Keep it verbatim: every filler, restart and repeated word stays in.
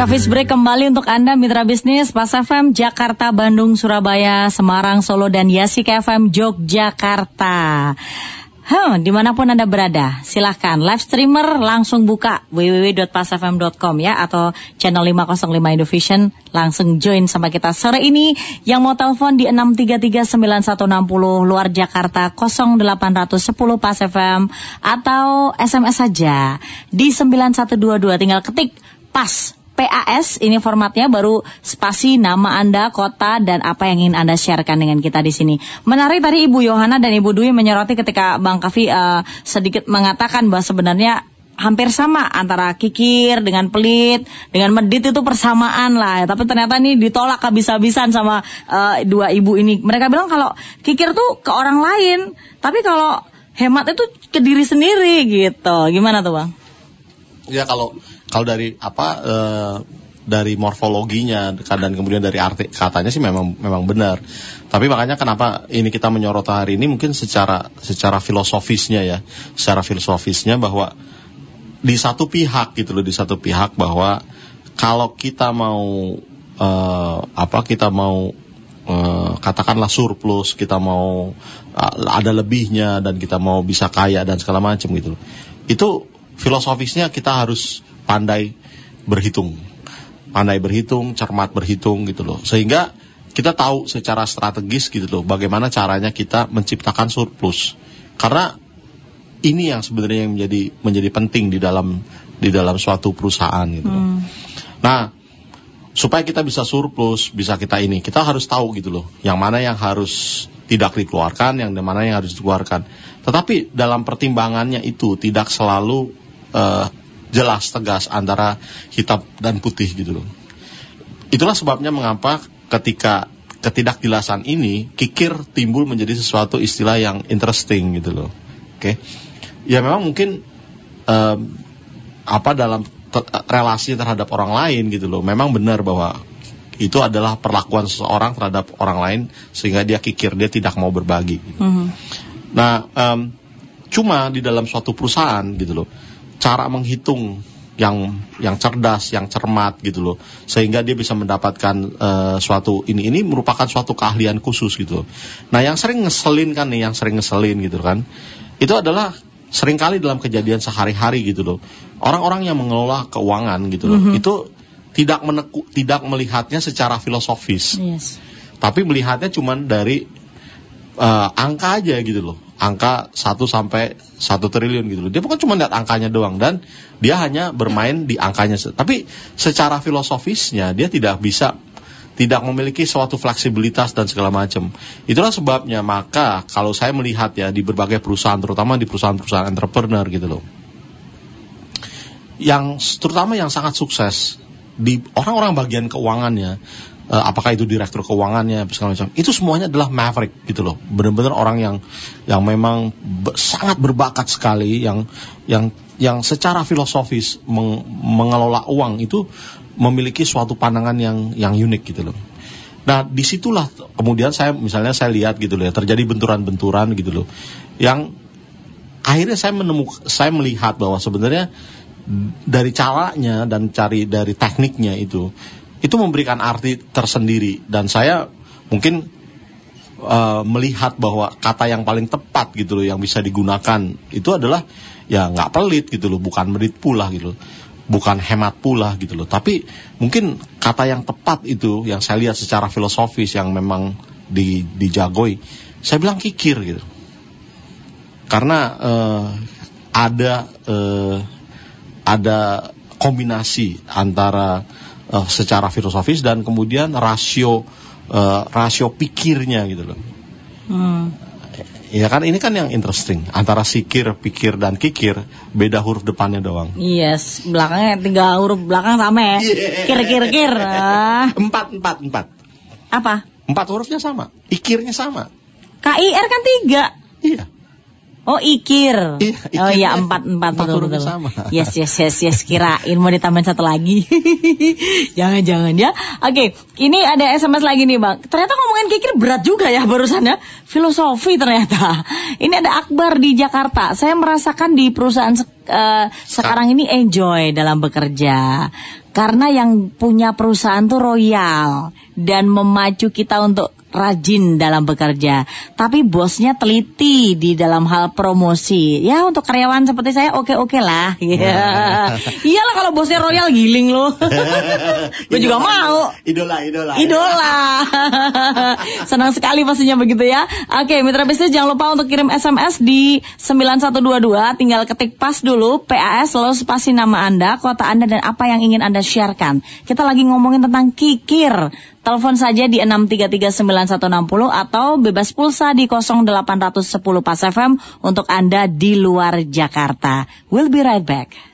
Coffee Break kembali untuk Anda mitra bisnis Pas F M Jakarta, Bandung, Surabaya, Semarang, Solo, dan Yasik F M Yogyakarta. Huh, dimanapun Anda berada, silahkan live streamer langsung buka w w w dot pas f m dot com ya, atau channel lima nol lima Indovision, langsung join sama kita sore ini. Yang mau telepon di enam tiga tiga sembilan satu enam nol, luar Jakarta nol delapan satu nol Pas F M, atau S M S saja di sembilan satu dua dua, tinggal ketik PAS P A S, ini formatnya, baru spasi nama Anda, kota, dan apa yang ingin Anda sharekan dengan kita di sini. Menarik tadi Ibu Yohana dan Ibu Dwi menyoroti ketika Bang Kavi uh, sedikit mengatakan bahwa sebenarnya hampir sama antara kikir dengan pelit, dengan medit itu persamaan lah. Tapi ternyata ini ditolak habis-habisan sama uh, dua ibu ini. Mereka bilang kalau kikir tuh ke orang lain, tapi kalau hemat itu ke diri sendiri gitu. Gimana tuh Bang? Ya kalau Kalau dari apa e, dari morfologinya dan kemudian dari arti katanya sih memang memang benar. Tapi makanya kenapa ini kita menyorot hari ini mungkin secara secara filosofisnya ya, secara filosofisnya bahwa di satu pihak gitu loh, di satu pihak bahwa kalau kita mau e, apa kita mau e, katakanlah surplus, kita mau e, ada lebihnya dan kita mau bisa kaya dan segala macam gitu loh. Itu filosofisnya kita harus pandai berhitung, pandai berhitung, cermat berhitung gitu loh. Sehingga kita tahu secara strategis gitu loh, bagaimana caranya kita menciptakan surplus. Karena ini yang sebenarnya yang menjadi menjadi penting di dalam di dalam suatu perusahaan gitu loh. Hmm. Nah, supaya kita bisa surplus, bisa kita ini, kita harus tahu gitu loh, yang mana yang harus tidak dikeluarkan, yang mana yang harus dikeluarkan. Tetapi dalam pertimbangannya itu tidak selalu uh, jelas tegas antara hitam dan putih gitu loh. Itulah sebabnya mengapa ketika ketidakjelasan ini kikir timbul menjadi sesuatu istilah yang interesting gitu loh. Oke, okay? Ya memang mungkin um, apa dalam te- relasi terhadap orang lain gitu loh. Memang benar bahwa itu adalah perlakuan seseorang terhadap orang lain sehingga dia kikir, dia tidak mau berbagi. Gitu. Mm-hmm. Nah, um, cuma di dalam suatu perusahaan gitu loh, cara menghitung yang yang cerdas, yang cermat gitu loh, sehingga dia bisa mendapatkan uh, suatu ini ini merupakan suatu keahlian khusus gitu. Nah, yang sering ngeselin kan nih, yang sering ngeselin gitu kan, itu adalah seringkali dalam kejadian sehari-hari gitu loh. Orang-orang yang mengelola keuangan gitu loh, mm-hmm. itu tidak meneku, tidak melihatnya secara filosofis, yes. Tapi melihatnya cuman dari uh, angka aja gitu loh. Angka satu sampai satu triliun gitu loh. Dia bukan cuma lihat angkanya doang dan dia hanya bermain di angkanya. Tapi secara filosofisnya dia tidak bisa, tidak memiliki suatu fleksibilitas dan segala macam. Itulah sebabnya maka kalau saya melihat ya di berbagai perusahaan, terutama di perusahaan-perusahaan entrepreneur gitu loh, yang terutama yang sangat sukses di orang-orang bagian keuangannya, Uh, apakah itu direktur keuangannya segala macam, itu semuanya adalah maverick gitu loh, benar-benar orang yang yang memang be- sangat berbakat sekali, yang yang yang secara filosofis meng- mengelola uang itu memiliki suatu pandangan yang yang unik gitu loh. Nah, disitulah kemudian saya misalnya saya lihat gitu loh ya, terjadi benturan-benturan gitu loh, yang akhirnya saya menemukan, saya melihat bahwa sebenarnya dari caranya dan cari dari tekniknya itu itu memberikan arti tersendiri, dan saya mungkin uh, melihat bahwa kata yang paling tepat gitu loh yang bisa digunakan itu adalah ya nggak pelit gitu loh, bukan medit pula gitu loh, bukan hemat pula gitu loh, tapi mungkin kata yang tepat itu yang saya lihat secara filosofis yang memang di, dijagoi, saya bilang kikir gitu, karena uh, ada uh, ada kombinasi antara Uh, secara filosofis dan kemudian rasio uh, rasio pikirnya gitu loh. Hmm. Ya kan, ini kan yang interesting, antara sikir, pikir dan kikir beda huruf depannya doang. Yes, belakangnya tiga huruf belakang sama ya. Yeah. Kir kir kir. Uh. Empat empat empat. Apa? Empat hurufnya sama, ikirnya sama. K I R kan tiga. Iya. Oh, ikir. Iya, ikir. Oh iya, empat empat betul betul. Sama. Yes yes yes yes, kirain mau ditambahin satu lagi. jangan jangan ya. Oke, ini ada S M S lagi nih Bang. Ternyata ngomongin kikir berat juga ya barusan ya. Filosofi ternyata. Ini ada Akbar di Jakarta. Saya merasakan di perusahaan uh, sekarang ini enjoy dalam bekerja. Karena yang punya perusahaan tuh royal dan memacu kita untuk rajin dalam bekerja. Tapi bosnya teliti di dalam hal promosi. Ya untuk karyawan seperti saya oke-oke lah. Yeah. Iyalah kalau bosnya royal giling loh. Gue juga mau. Idola, idola. Idola. Senang sekali pastinya begitu ya. Oke, mitra bisnis jangan lupa untuk kirim S M S di sembilan satu dua dua. Tinggal ketik pas dulu P A S lalu spasi nama Anda, kota Anda dan apa yang ingin Anda sharekan. Kita lagi ngomongin tentang kikir. Telepon saja di enam tiga tiga sembilan satu enam nol atau bebas pulsa di nol delapan satu nol Pas F M untuk Anda di luar Jakarta. We'll be right back.